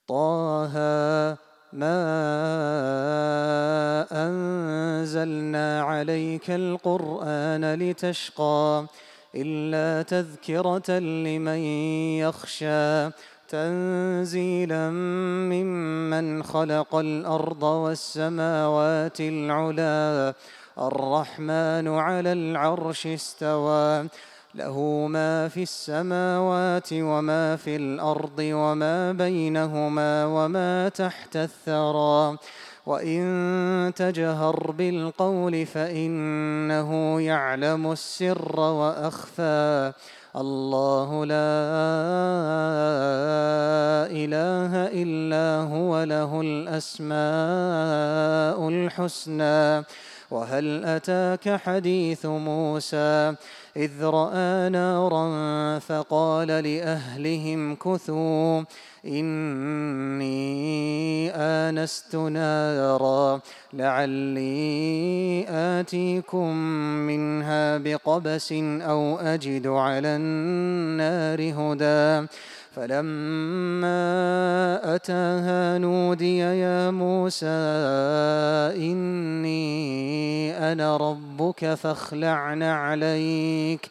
طه ما أنزلنا عليك القرآن لتشقى إلا تذكرة لمن يخشى تنزيلا ممن خلق الأرض والسماوات العلى الرحمن على العرش استوى له ما في السماوات وما في الأرض وما بينهما وما تحت الثرى وإن تجهر بالقول فإنه يعلم السر وأخفى الله لا إله إلا هو له الأسماء الحسنى وهل أتاك حديث موسى إذ رأى نارا فقال لأهلهم كثوا إني آنست نارا لعلي آتيكم منها بقبس أو أجد على النار هدى فلما أتاها نودي يا موسى إني أنا ربك فاخلع نعليك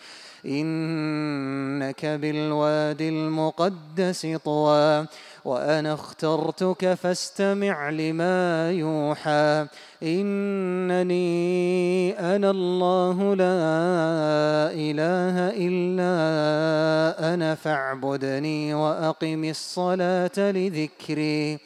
إنك بالواد المقدس طوى وأنا اخترتك فاستمع لما يوحى إنني أنا الله لا إله إلا أنا فاعبدني وأقم الصلاة لذكري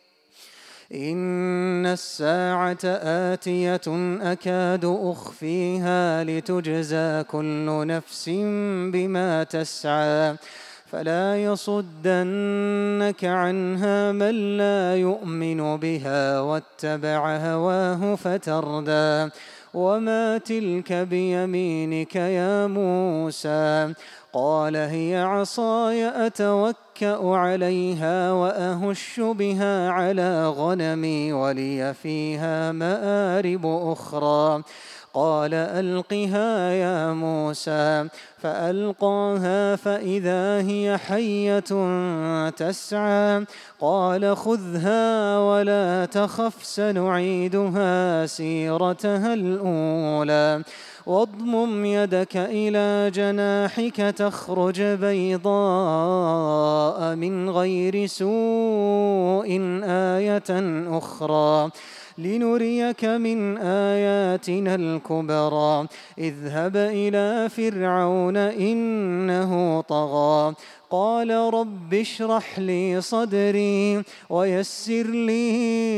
إن الساعة آتية أكاد أخفيها لتجزى كل نفس بما تسعى فلا يصدنك عنها من لا يؤمن بها واتبع هواه فتردى وما تلك بيمينك يا موسى قال هي عصاي أتوكأ عليها وأهش بها على غنمي ولي فيها مآرب أخرى قال ألقها يا موسى فألقاها فإذا هي حية تسعى قال خذها ولا تخف سنعيدها سيرتها الأولى واضمم يدك إلى جناحك تخرج بيضاء من غير سوء آية أخرى لنريك من آياتنا الكبرى اذهب إلى فرعون إنه طغى قال رب اشرح لي صدري ويسر لي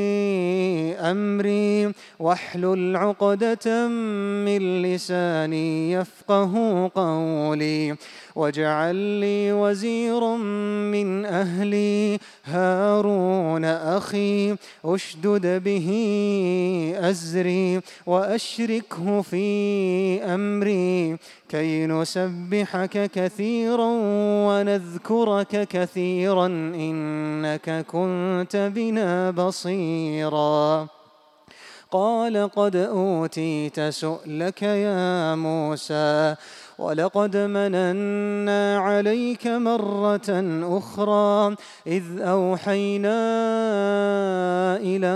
أمري واحلل عقدة من لساني يفقه قولي واجعل لي وزيرا من أهلي هارون أخي أشدد به أزري وأشركه في أمري كي نسبحك كثيرا ونذكرك كثيرا إنك كنت بنا بصيرا قال قد أوتيت سؤلك يا موسى ولقد مننا عليك مرة أخرى إذ أوحينا إلى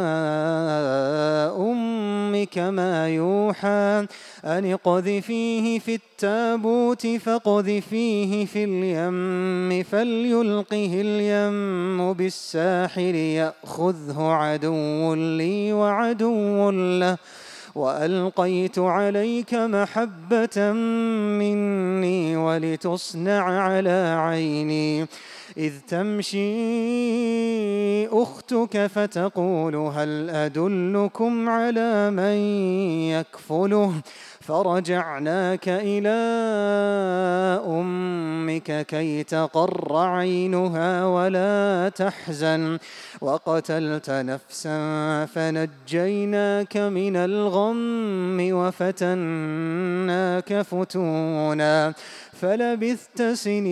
أمك ما يوحى أن اقذفيه في التابوت فاقذفيه في اليم فليلقه اليم بالساحل يأخذه عدو لي وعدو له وألقيت عليك محبة مني ولتصنع على عيني إذ تمشي أختك فتقول هل أدلكم على من يكفله فرجعناك إلى أمك كي تقر عينها ولا تحزن وقتلت نفسا فنجيناك من الغم وفتناك فتونا فلبثت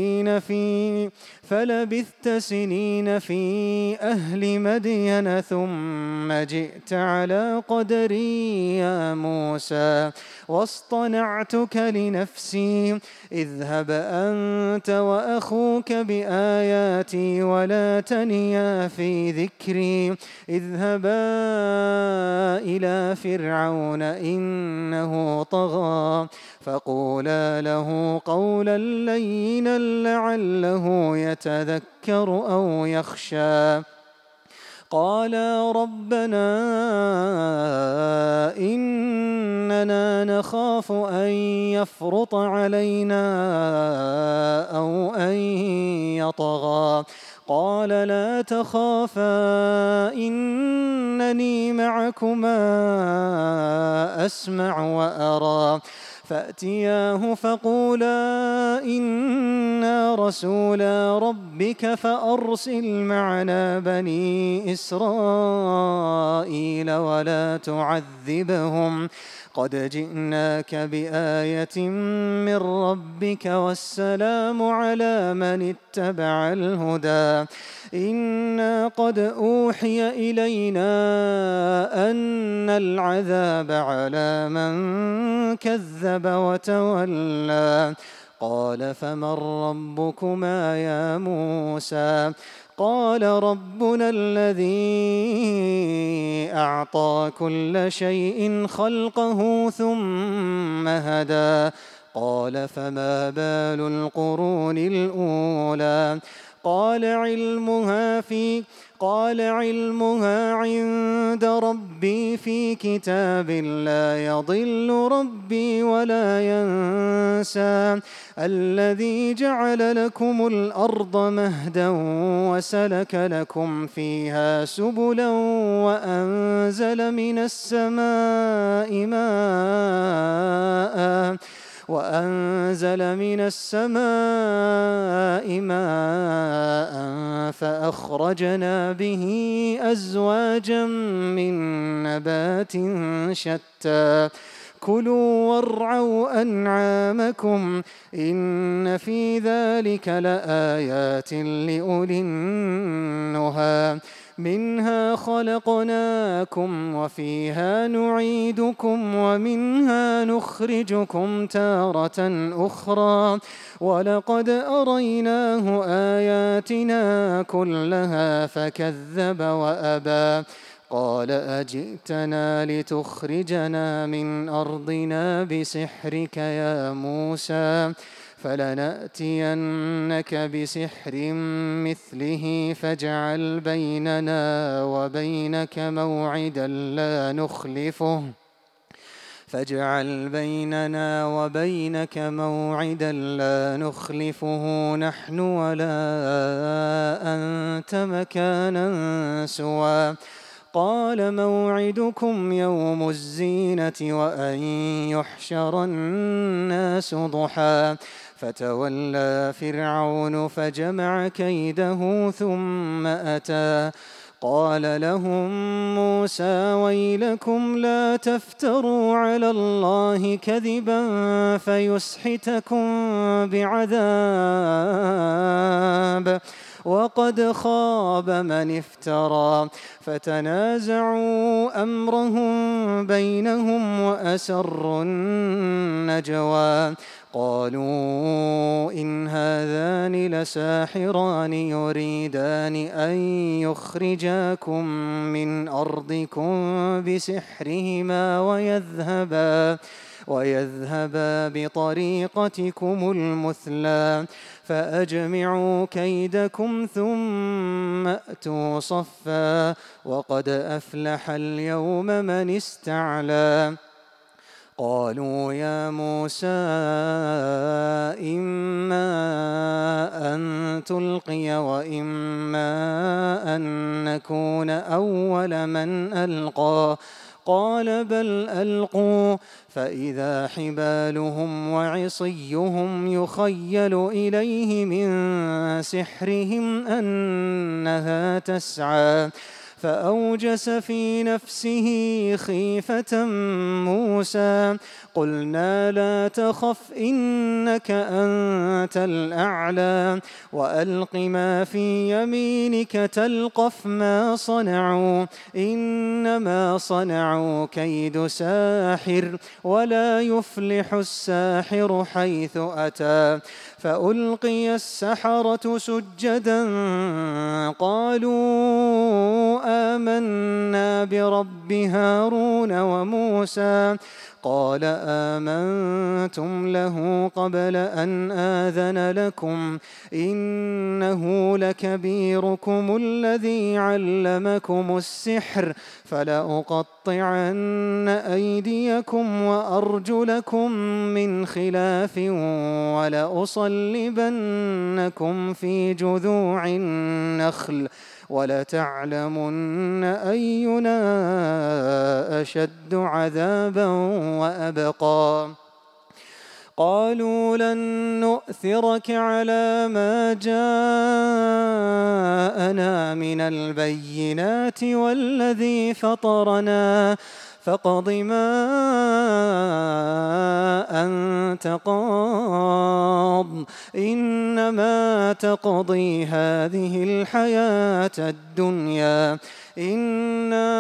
سنين في أهل مدين ثم جئت على قدري يا موسى واصطنعتك لنفسي اذهب أنت وأخوك بآياتي ولا تنيا في ذكري اذهبا إلى فرعون إنه طغى فقولا له قولا لينا لعله يتذكر أو يخشى قالا ربنا إننا نخاف أن يفرط علينا أو أن يطغى قال لا تخافا إنني معكما أسمع وأرى فأتياه فقولا إنا رسولا ربك فأرسل معنا بني إسرائيل ولا تعذبهم قد جئناك بآية من ربك والسلام على من اتبع الهدى إنا قد أوحي إلينا أن العذاب على من كذب وتولى قال فمن ربكما يا موسى قال ربنا الذي أعطى كل شيء خلقه ثم هدى قال فما بال القرون الأولى قال علمها عند ربي في كتاب لا يضل ربي ولا ينسى الذي جعل لكم الأرض مهدا وسلك لكم فيها سبلا وأنزل من السماء ماء فأخرجنا به أزواجا من نبات شتى كلوا وارعوا أنعامكم إن في ذلك لآيات لأولي النهى منها خلقناكم وفيها نعيدكم ومنها نخرجكم تارة أخرى ولقد أريناه آياتنا كلها فكذب وأبى قال أجئتنا لتخرجنا من أرضنا بسحرك يا موسى فلنأتينك بسحر مثله فاجعل بيننا وبينك موعدا لا نخلفه نحن ولا أنت مكانا سوى قال موعدكم يوم الزينة وأن يحشر الناس ضحى فتولى فرعون فجمع كيده ثم أتى قال لهم موسى ويلكم لا تفتروا على الله كذبا فيسحتكم بعذاب وقد خاب من افترى فتنازعوا أمرهم بينهم وأسروا النجوى قالوا إن هذان لساحران يريدان أن يخرجاكم من أرضكم بسحرهما ويذهبا بطريقتكم المثلى فأجمعوا كيدكم ثم أتوا صفا وقد أفلح اليوم من استعلى قالوا يا موسى إما أن تلقي وإما أن نكون أول من ألقى قال بل ألقوا فإذا حبالهم وعصيهم يخيل إليه من سحرهم أنها تسعى فأوجس في نفسه خيفة موسى قلنا لا تخف إنك أنت الأعلى وألق ما في يمينك تلقف ما صنعوا إنما صنعوا كيد ساحر ولا يفلح الساحر حيث أتى فألقي السحرة سجدا قالوا آمنا برب هارون وموسى قال آمنتم له قبل أن آذن لكم إنه لكبيركم الذي علمكم السحر فلأقطعن أيديكم وأرجلكم من خلاف ولأصلبنكم في جذوع النخل ولتعلمن أينا أشد عذابا وأبقى قالوا لن نؤثرك على ما جاءنا من البينات والذي فطرنا فاقض ما أنت قاض إنما تقضي هذه الحياة الدنيا إنا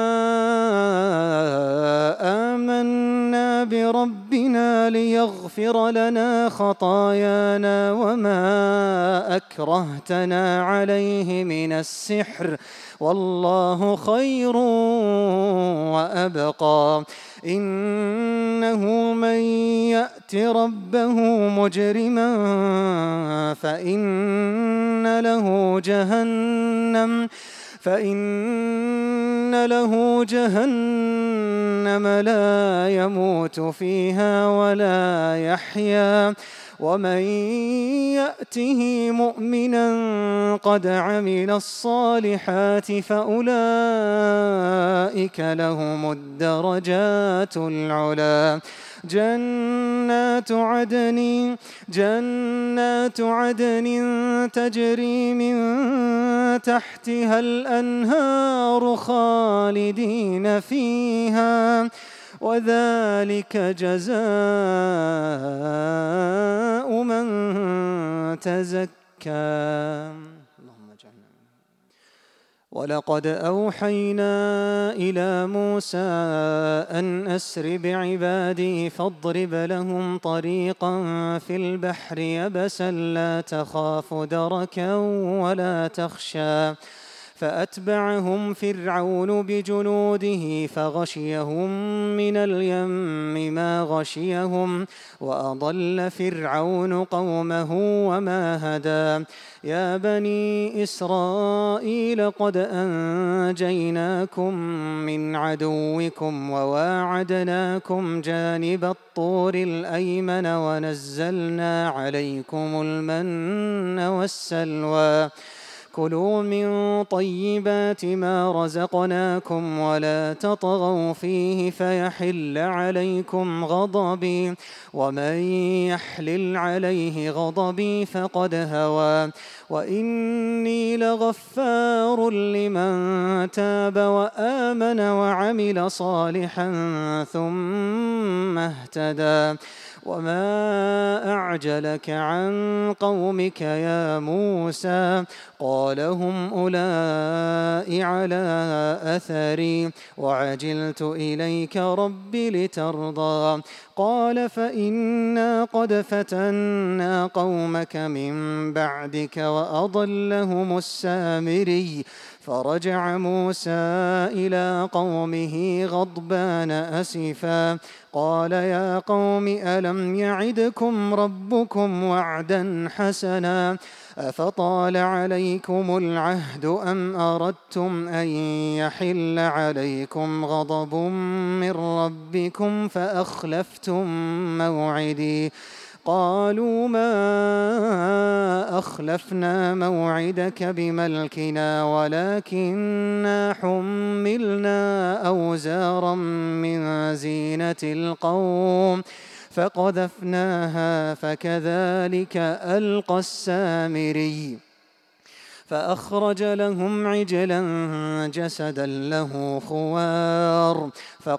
آمنا بربنا ليغفر لنا خطايانا وما أكرهتنا عليه من السحر والله خير وأبقى إنه من يأت ربه مجرما فإن له جهنم لا يموت فيها ولا يحيا ومن يأته مؤمنا قد عمل الصالحات فأولئك لهم الدرجات العلى جنات عدن تجري من تحتها الأنهار خالدين فيها وذلك جزاء من تزكى اللهم اجعلنا ولقد أوحينا إلى موسى أن أسر بعبادي فاضرب لهم طريقا في البحر يبسا لا تخاف دركا ولا تخشى فأتبعهم فرعون بجنوده فغشيهم من اليم ما غشيهم وأضل فرعون قومه وما هدى يا بني إسرائيل قد أنجيناكم من عدوكم وواعدناكم جانب الطور الأيمن ونزلنا عليكم المن والسلوى كلوا من طيبات ما رزقناكم ولا تطغوا فيه فيحل عليكم غضبي ومن يحلل عليه غضبي فقد هوى وإني لغفار لمن تاب وآمن وعمل صالحا ثم اهتدى وما أعجلك عن قومك يا موسى قال هم أولئك على أثري وعجلت إليك رب لترضى قال فإنا قد فتنا قومك من بعدك وأضلهم السامري فرجع موسى إلى قومه غضبان أسفا قال يا قوم ألم يعدكم ربكم وعدا حسنا أفطال عليكم العهد أم أردتم أن يحل عليكم غضب من ربكم فأخلفتم موعدي قالوا ما أخلفنا موعدك بملكنا ولكننا حملنا أوزارا من زينة القوم فقذفناها فكذلك ألقى السامري فأخرج لهم عجلا جسدا له خوار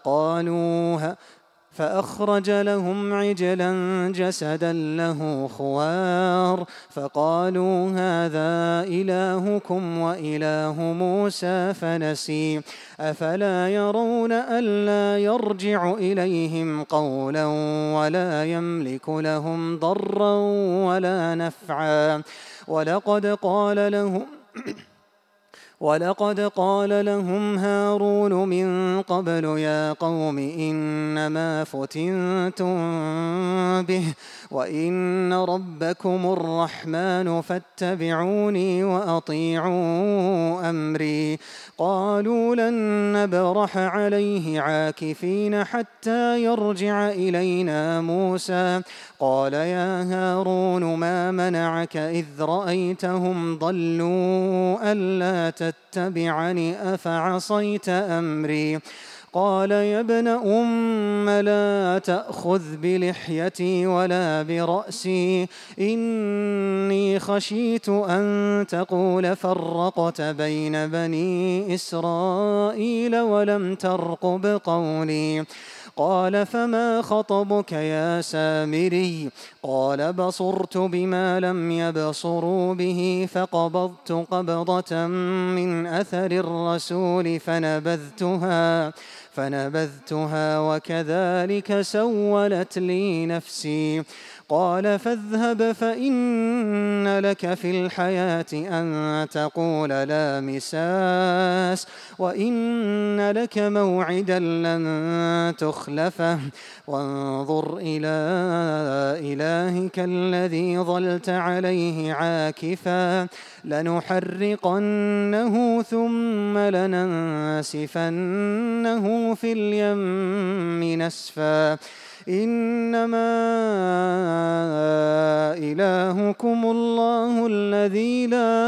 فقالوا هذا إلهكم وإله موسى فنسي أفلا يرون ألا يرجع إليهم قولا ولا يملك لهم ضرا ولا نفعا ولقد قال لهم هارون من قبل يا قوم إنما فتنتم به وإن ربكم الرحمن فاتبعوني وأطيعوا أمري قالوا لن نبرح عليه عاكفين حتى يرجع إلينا موسى قال يا هارون ما منعك إذ رأيتهم ضلوا ألا تتبعني أفعصيت أمري قال يا ابن أم لا تأخذ بلحيتي ولا برأسي إني خشيت أن تقول فرقت بين بني إسرائيل ولم ترقب قولي قال فما خطبك يا سامري قال بصرت بما لم يبصروا به فقبضت قبضة من أثر الرسول فنبذتها وكذلك سولت لي نفسي قال فاذهب فإن لك في الحياة أن تقول لا مساس وإن لك موعدا لن تخلفه وانظر إلى إلهك الذي ظلت عليه عاكفا لنحرقنه ثم لننسفنه في اليم نسفا إنما إلهكم الله الذي لا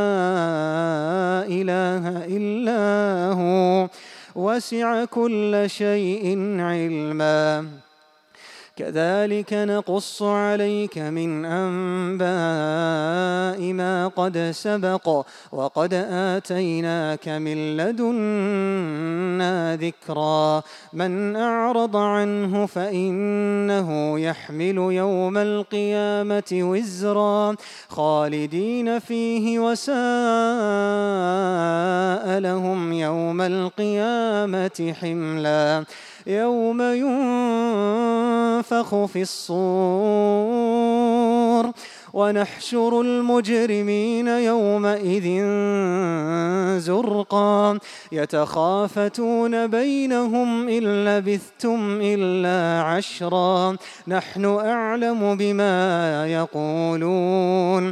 إله إلا هو وسع كل شيء علما كذلك نقص عليك من أنباء ما قد سبق وقد آتيناك من لدنا ذكرا من أعرض عنه فإنه يحمل يوم القيامة وزرا خالدين فيه وساء لهم يوم القيامة حملا يوم ينفخ في الصور ونحشر المجرمين يومئذ زرقا يتخافتون بينهم إن لبثتم إلا عشرا نحن أعلم بما يقولون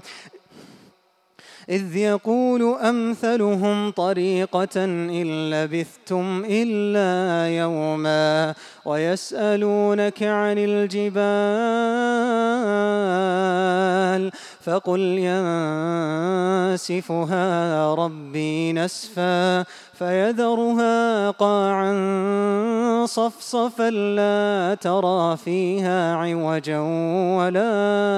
إذ يقول أمثلهم طريقة إن لبثتم إلا يوما ويسألونك عن الجبال فقل ينسفها ربي نسفا فيذرها قاعا صفصفا لا ترى فيها عوجا ولا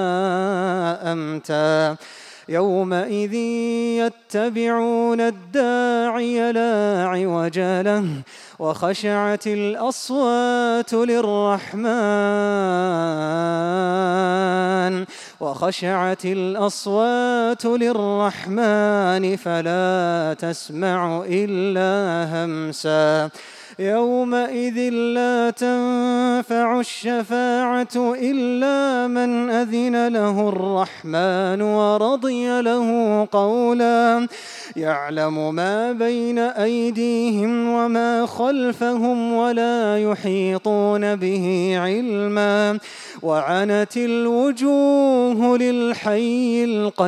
أمتا يومئذ يتبعون الداعي لا عوج له وخشعت الأصوات للرحمن فلا تسمع إلا همسا يومئذ لا تنفع الشفاعة إلا من أذن له الرحمن ورضي له قولا يعلم ما بين أيديهم وما خلفهم ولا يحيطون به علما وعنت الوجوه للحي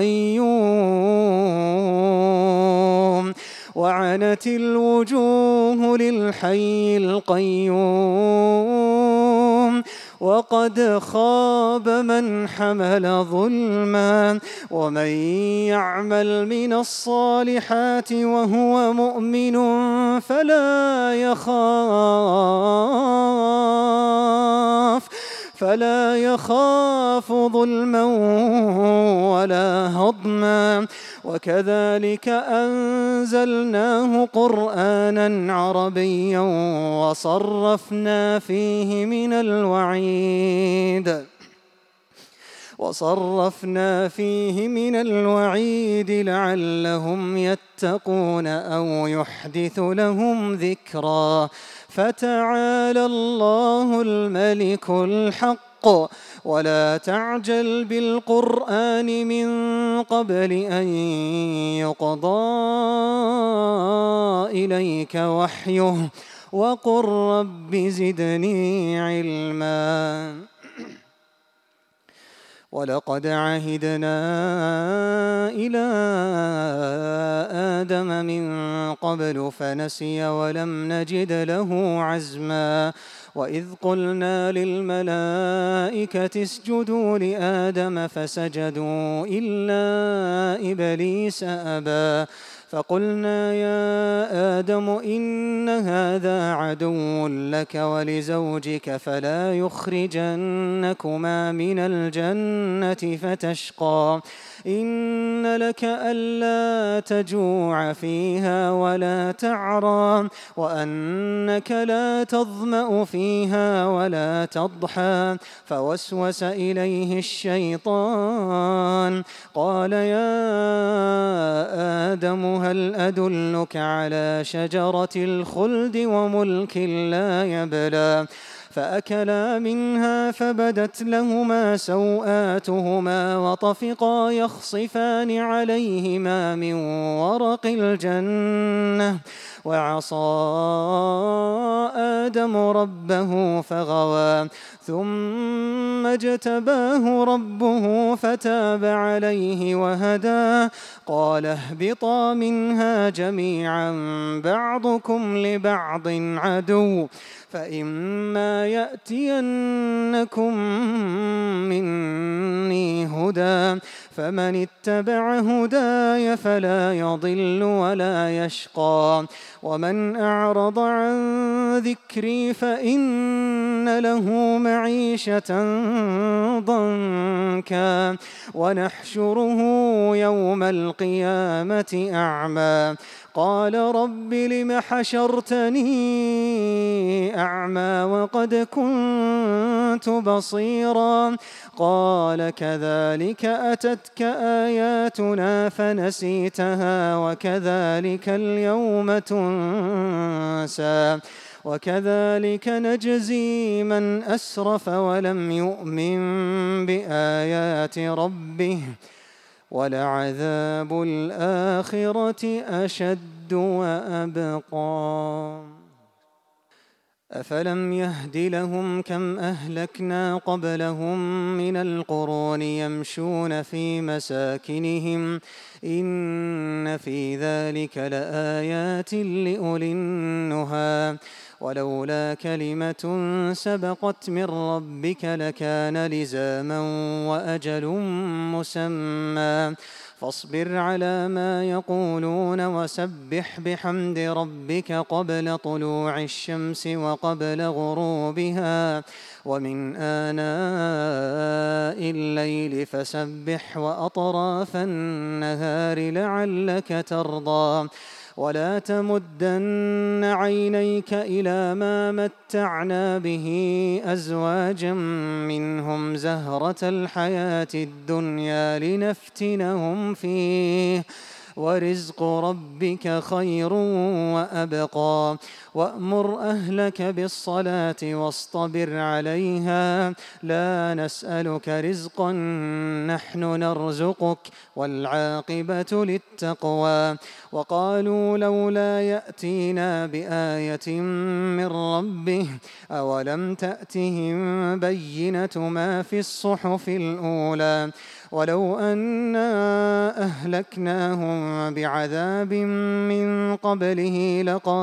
القيوم وقد خاب من حمل ظلما ومن يعمل من الصالحات وهو مؤمن فلا يخاف ظلما ولا هضما وكذلك أنزلناه قرآنا عربيا وصرفنا فيه من الوعيد لعلهم يتقون أو يحدث لهم ذكرا. فتعالى الله الملك الحق ولا تعجل بالقرآن من قبل أن يقضى إليك وحيه وقل رب زدني علما. ولقد عهدنا إلى آدم من قبل فنسي ولم نجد له عزما. وإذ قلنا للملائكة اسجدوا لآدم فسجدوا إلا إبليس أبى فقلنا يا آدم إن هذا عدو لك ولزوجك فلا يخرجنكما من الجنة فتشقى. إن لك ألا تجوع فيها ولا تعرى وأنك لا تظمأ فيها ولا تضحى. فوسوس إليه الشيطان قال يا آدم هل أدلك على شجرة الخلد وملك لا يبلى. فأكلا منها فبدت لهما سوآتهما وطفقا يخصفان عليهما من ورق الجنة وعصى آدم ربه فغوى ثم اجتباه ربه فتاب عليه وهدى. قال اهبطا منها جميعا بعضكم لبعض عدو فإما يأتينكم مني هدى فمن اتبع هداي فلا يضل ولا يشقى. ومن أعرض عن ذكري فإن له معيشة ضنكا ونحشره يوم القيامة أعمى. قال رب لم حشرتني أعمى وقد كنت بصيرا. قال كذلك أتتك آياتنا فنسيتها وكذلك اليوم تنسى. وكذلك نجزي من أسرف ولم يؤمن بآيات ربه ولعذاب الآخرة أشد وأبقى. أفلم يهد لهم كم أهلكنا قبلهم من القرون يمشون في مساكنهم إن في ذلك لآيات لأولي النهى. ولولا كلمة سبقت من ربك لكان لزاما وأجل مسمى. فاصبر على ما يقولون وسبح بحمد ربك قبل طلوع الشمس وقبل غروبها ومن آناء الليل فسبح وأطراف النهار لعلك ترضى. ولا تمدن عينيك إلى ما متعنا به أزواجا منهم زهرة الحياة الدنيا لنفتنهم فيه ورزق ربك خير وأبقى. وأمر أهلك بالصلاة واصطبر عليها لا نسألك رزقا نحن نرزقك والعاقبة للتقوى. وقالوا لولا يأتينا بآية من ربه أولم تأتهم بينة ما في الصحف الأولى. ولو أنا أهلكناهم بعذاب من قبله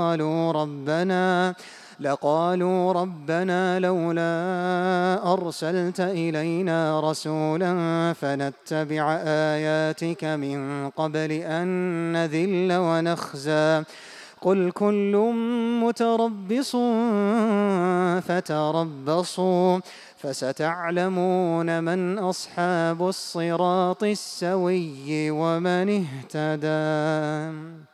لقالوا ربنا لولا أرسلت إلينا رسولا فنتبع آياتك من قبل أن نذل ونخزى. قل كل متربص فتربصوا فستعلمون من أصحاب الصراط السوي ومن اهتدى.